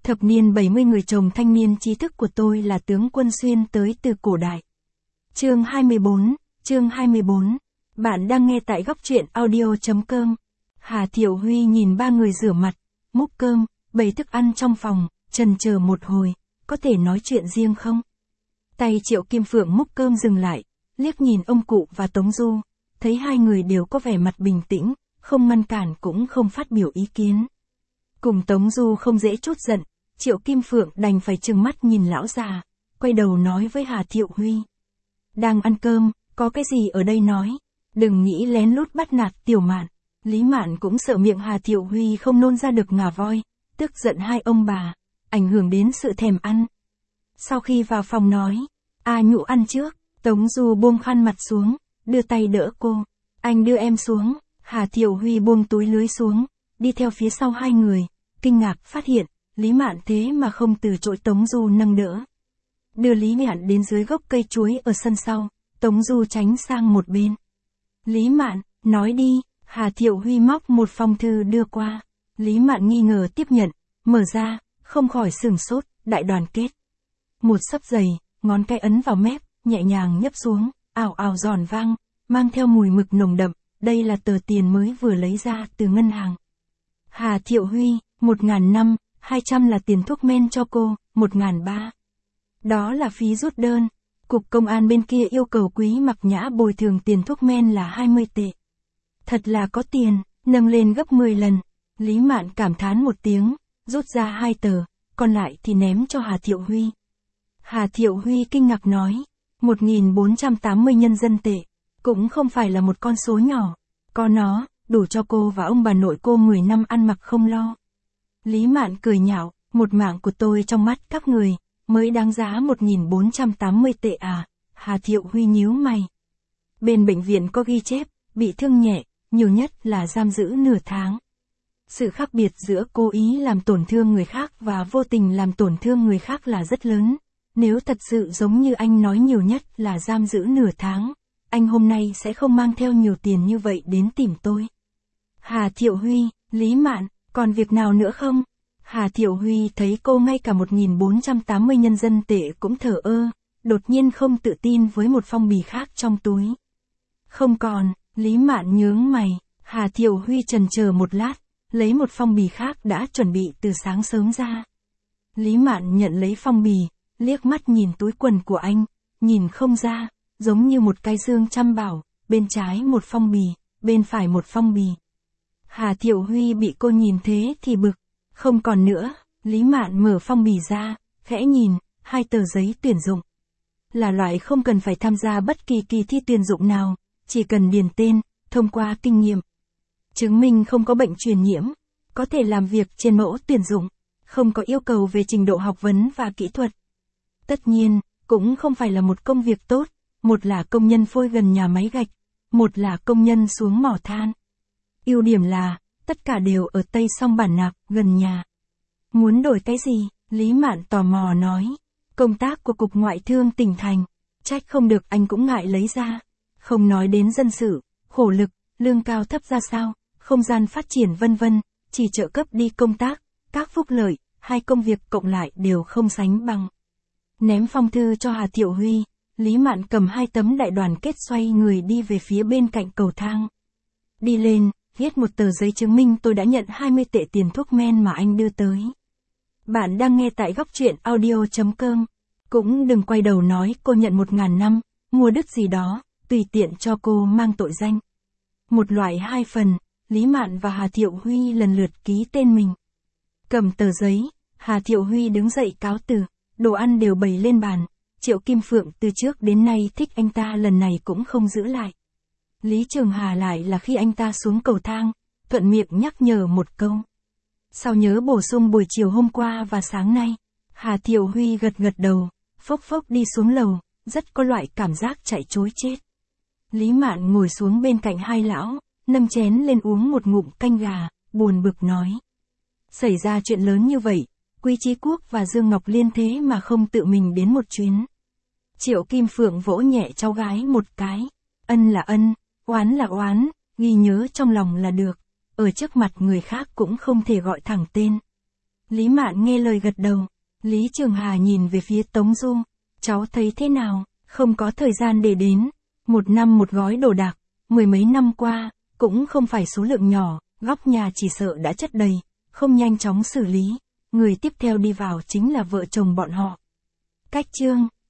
Thập niên 70 người chồng thanh niên trí thức của tôi là tướng Quân Xuyên tới từ cổ đại. Chương 24. Bạn đang nghe tại góc truyện audio.com. Hà Thiệu Huy nhìn ba người rửa mặt, múc cơm, bày thức ăn trong phòng, chần chờ một hồi, có thể nói chuyện riêng không? Tay Triệu Kim Phượng múc cơm dừng lại, liếc nhìn ông cụ và Tống Du, thấy hai người đều có vẻ mặt bình tĩnh, không ngăn cản cũng không phát biểu ý kiến. Cùng Tống Du không dễ trút giận, Triệu Kim Phượng đành phải trừng mắt nhìn lão già, quay đầu nói với Hà Thiệu Huy. Đang ăn cơm, có cái gì ở đây nói, đừng nghĩ lén lút bắt nạt Tiểu Mạn. Lý Mạn cũng sợ miệng Hà Thiệu Huy không nôn ra được ngà voi, tức giận hai ông bà, ảnh hưởng đến sự thèm ăn. Sau khi vào phòng nói, Nhũ ăn trước, Tống Du buông khăn mặt xuống, đưa tay đỡ cô, anh đưa em xuống. Hà Thiệu Huy buông túi lưới xuống, đi theo phía sau hai người, kinh ngạc phát hiện, Lý Mạn thế mà không từ chối Tống Du nâng đỡ. Đưa Lý Mạn đến dưới gốc cây chuối ở sân sau, Tống Du tránh sang một bên. Lý Mạn, nói đi. Hà Thiệu Huy móc một phong thư đưa qua. Lý Mạn nghi ngờ tiếp nhận, mở ra, không khỏi sửng sốt, đại đoàn kết. Một xấp dày, ngón cái ấn vào mép, nhẹ nhàng nhấp xuống, ào ào giòn vang, mang theo mùi mực nồng đậm, đây là tờ tiền mới vừa lấy ra từ ngân hàng. Hà Thiệu Huy, 1.500, 200 là tiền thuốc men cho cô, 1.300. Đó là phí rút đơn. Cục công an bên kia yêu cầu Quý Mặc Nhã bồi thường tiền thuốc men là 20 tệ. Thật là có tiền, nâng lên gấp 10 lần. Lý Mạn cảm thán một tiếng, rút ra 2 tờ, còn lại thì ném cho Hà Thiệu Huy. Hà Thiệu Huy kinh ngạc nói, 1.480 nhân dân tệ, cũng không phải là một con số nhỏ, có nó, đủ cho cô và ông bà nội cô 10 năm ăn mặc không lo. Lý Mạn cười nhạo, một mạng của tôi trong mắt các người, mới đáng giá 1.480 tệ à? Hà Thiệu Huy nhíu mày. Bên bệnh viện có ghi chép, bị thương nhẹ, nhiều nhất là giam giữ nửa tháng. Sự khác biệt giữa cố ý làm tổn thương người khác và vô tình làm tổn thương người khác là rất lớn. Nếu thật sự giống như anh nói nhiều nhất là giam giữ nửa tháng, anh hôm nay sẽ không mang theo nhiều tiền như vậy đến tìm tôi. Hà Thiệu Huy, Lý Mạn, còn việc nào nữa không? Hà Thiệu Huy thấy cô ngay cả 1.480 nhân dân tệ cũng thờ ơ, đột nhiên không tự tin với một phong bì khác trong túi. Không còn. Lý Mạn nhướng mày, Hà Thiệu Huy chần chờ một lát, lấy một phong bì khác đã chuẩn bị từ sáng sớm ra. Lý Mạn nhận lấy phong bì, liếc mắt nhìn túi quần của anh, nhìn không ra, giống như một cái dương trăm bảo, bên trái một phong bì, bên phải một phong bì. Hà Thiệu Huy bị cô nhìn thế thì bực, không còn nữa. Lý Mạn mở phong bì ra, khẽ nhìn, 2 tờ giấy tuyển dụng. Là loại không cần phải tham gia bất kỳ kỳ thi tuyển dụng nào. Chỉ cần điền tên, thông qua kinh nghiệm, chứng minh không có bệnh truyền nhiễm, có thể làm việc trên mẫu tuyển dụng, không có yêu cầu về trình độ học vấn và kỹ thuật. Tất nhiên, cũng không phải là một công việc tốt, một là công nhân phôi gần nhà máy gạch, một là công nhân xuống mỏ than. Ưu điểm là, tất cả đều ở Tây Song Bản Nạp, gần nhà. Muốn đổi cái gì? Lý Mạn tò mò nói. Công tác của Cục Ngoại thương tỉnh thành, trách không được anh cũng ngại lấy ra. Không nói đến dân sự, khổ lực, lương cao thấp ra sao, không gian phát triển vân vân, chỉ trợ cấp đi công tác, các phúc lợi, 2 công việc cộng lại đều không sánh bằng. Ném phong thư cho Hà Thiệu Huy, Lý Mạn cầm 2 tấm đại đoàn kết xoay người đi về phía bên cạnh cầu thang. Đi lên, viết một tờ giấy chứng minh tôi đã nhận 20 tệ tiền thuốc men mà anh đưa tới. Bạn đang nghe tại góc truyện audio.com. Cũng đừng quay đầu nói cô nhận 1.500, mua đứt gì đó. Tùy tiện cho cô mang tội danh. Một loại 2 phần, Lý Mạn và Hà Thiệu Huy lần lượt ký tên mình. Cầm tờ giấy, Hà Thiệu Huy đứng dậy cáo từ, đồ ăn đều bày lên bàn. Triệu Kim Phượng từ trước đến nay thích anh ta lần này cũng không giữ lại. Lý Trường Hà lại là khi anh ta xuống cầu thang, thuận miệng nhắc nhở một câu. Sao nhớ bổ sung buổi chiều hôm qua và sáng nay? Hà Thiệu Huy gật gật đầu, phốc phốc đi xuống lầu, rất có loại cảm giác chạy trối chết. Lý Mạn ngồi xuống bên cạnh hai lão, nâng chén lên uống một ngụm canh gà, buồn bực nói. Xảy ra chuyện lớn như vậy, Quý Chí Quốc và Dương Ngọc Liên thế mà không tự mình đến một chuyến. Triệu Kim Phượng vỗ nhẹ cháu gái một cái. Ân là ân, oán là oán, ghi nhớ trong lòng là được. Ở trước mặt người khác cũng không thể gọi thẳng tên. Lý Mạn nghe lời gật đầu. Lý Trường Hà nhìn về phía Tống Du. Cháu thấy thế nào? Không có thời gian để đến. 1 năm một gói đồ đạc. 10 mấy năm qua, cũng không phải số lượng nhỏ, góc nhà chỉ sợ đã chất đầy, không nhanh chóng xử lý. Người tiếp theo đi vào chính là vợ chồng bọn họ. Cách chương